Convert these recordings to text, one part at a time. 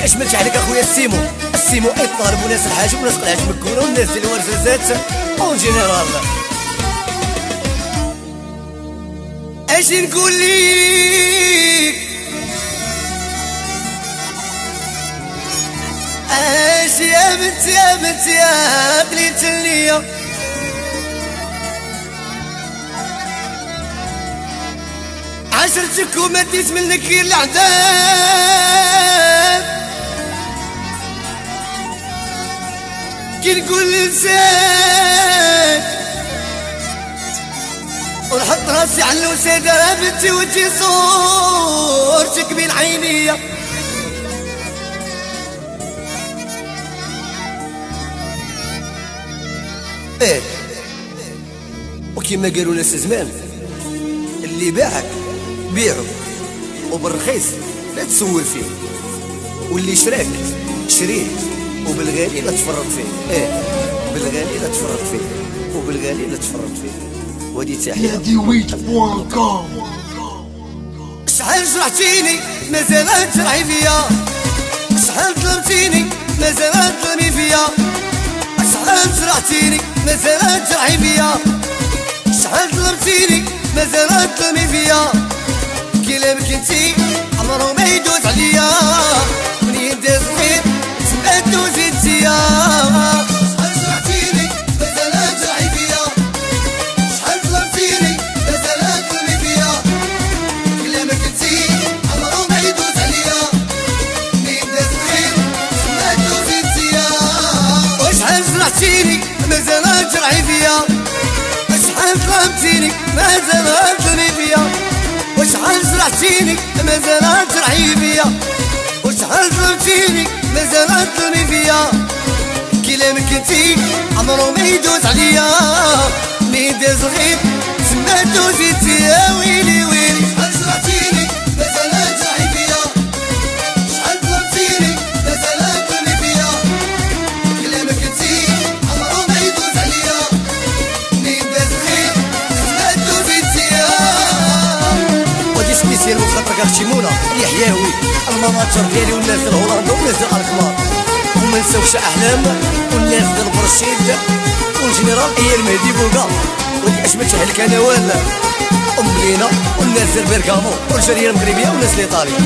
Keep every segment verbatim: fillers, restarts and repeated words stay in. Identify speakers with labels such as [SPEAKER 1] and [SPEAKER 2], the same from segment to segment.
[SPEAKER 1] اشملت عليك اخويا السيمو السيمو الطالب وناس الحاج وناس الحاج مكونه والناس ديال الورزازات اون جينيرال. اش نقول ليك اش يا بنت يا بنت يا قليلة النية عشرتك وما ديت منك غير العذاب كي نقول لنساك ونحط راسي على الوسادة يا بنتي وتجي صورتك بين عينيا ايه وكيما قالوا ناس زمان اللي باعك بيعه وبالرخيص لا تسول فيه واللي شراك شريه وبالغالي لا تفرط فيه. ايه بالغالي لا تفرط فيه وبالغالي لا تفرط فيه. ودي تحية
[SPEAKER 2] ديويت بوان كوم.
[SPEAKER 1] شحال جرحتيني مازال تجرحي فيا شحال ظلمتيني مازال تظلمي فيا شحال جرحتيني مازال تجرحي فيا شحال ظلمتيني مازال تظلمي فيا كلامك انتي عمرو ما يدوز عليا منين داز الخير تبقى دوزي انتيا شحال جرحتيني مازال تجرحي فيا شحال ظلمتيني مازال تظلمي فيا كلامك انتي عمرو ما يدوز عليا منين داز الخير تبقى دوزي انتيا وشحال جرحتيني مازال تجرحي فيا شحال ظلمتيني مازال تظلمي فيا وشحال جرحتيني مازال تجرحي فيا وشحال ظلمتيني مازال تظلمي فيا كلامك انتي عمرو ما يدوز عليا منين داز الغيب تما دوزي انتيا ويلي ويلي شحال جرحتيني مازال تجرحي فيا شحال ظلمتيني مازال تظلمي فيا كلامك انتي عمرو ما يدوز عليا منين داز الغيب تما دوزي انتيا. ودي سبيسيال وخاطرك اختي منى يحياوي المناطر ديالي والناس ديال هولندا والناس ديال الكبار وما نساوش احلام والناس ديال برشيد والجنرال هي المهدي بوكا ودي اشمت عليك انا ولا ام لينا والناس ديال بيركامو والجاليه المغربيه والناس الايطاليه.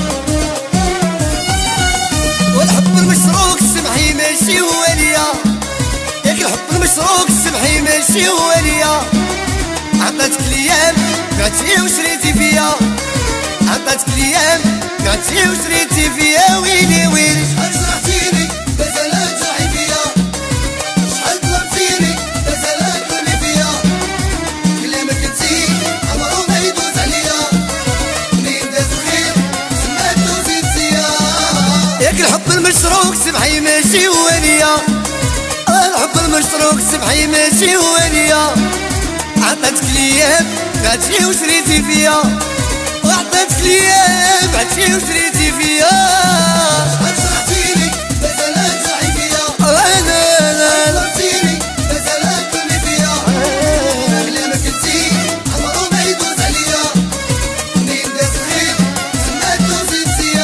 [SPEAKER 1] والحب المشروق السمحي ماشي هو ليا ياك الحب المشروق السمحي ماشي هو ليا عطاتك الايام بعتي وشريتي فيا عطاتك الايام بعتي وشريتي فيا ويلي ويلي شحال جرحتيني مازال تجرحي فيا شحال ظلمتيني مازال تظلمي فيا كلامك انتي عمرو ما يدوز عليا منين داز الخير تما دوزي انتيا ياك الحب المشروق سمحي ماشي هو ليا الحب المشروق سمحي ماشي هو ليا عطاتك الايام بعتي وشريتي فيا وعطاتك الايام بعتي وشريتي فيا شحال جرحتيني مازال تجرحي فيا انا لا ظلمتيني مازال تظلمي فيا كلامك انتي عمرو ما يدوز عليا منين داز الخير تما دوزي انتيا.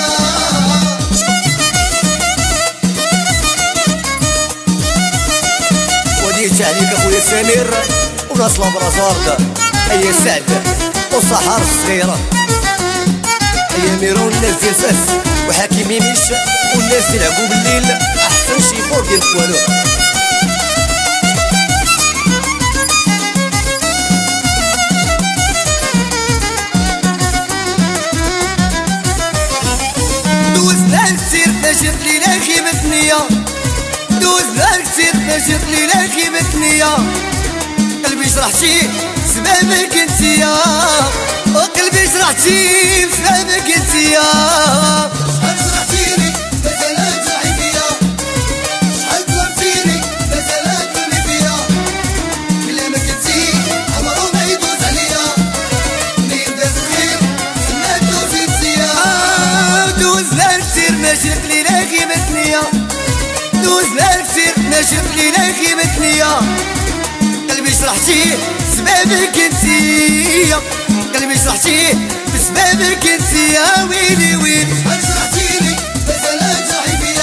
[SPEAKER 1] وديت عليك اخويا سمير وناس لابرازورد هيا سعد والصحار الصغيرة هيا ميرون الناس ديال فاس وحكيم ميميش والناس يلعبوا بالليل احسن شي فور ديال الكوالو. دوزنا كتير فاجر لينا خيبة نية دوزنا كتير فاجر لينا خيبة نية قلبي جرحتي بسببك انتيا وقلبي جرحتي بسببك انتيا شحال جرحتيني مازال تجرحي فيا شحال ظلمتيني مازال تظلمي فيا كلامك انتي عمرو ما يدوز عليا منين داز الخير تما دوزي انتيا دوزنا كتير ما شرت لينا خيبة نية دوزنا كتير ما شرت لينا خيبة نية قلبي جرحتي بسببك انتيا قلبي جرحتي بسببك انتيا ويلي ويلي شحال جرحتيني مازال تجرحي فيا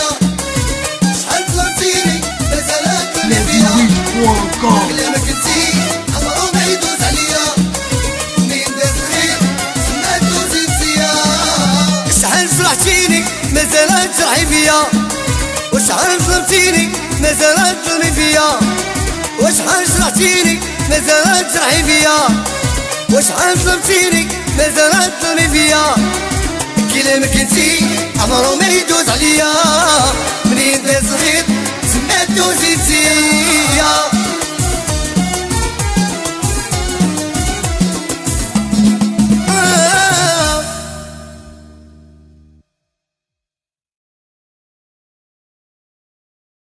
[SPEAKER 1] تجرحي فيا وشحال ظلمتيني مازال تظلمي فيا وشحال جرحتيني مازال تجرحي فيا وشحال ظلمتيني مازال تظلمي فيا كلامك انتي عمرو ما يدوز عليا منين داز الغيط سمعتو زيتي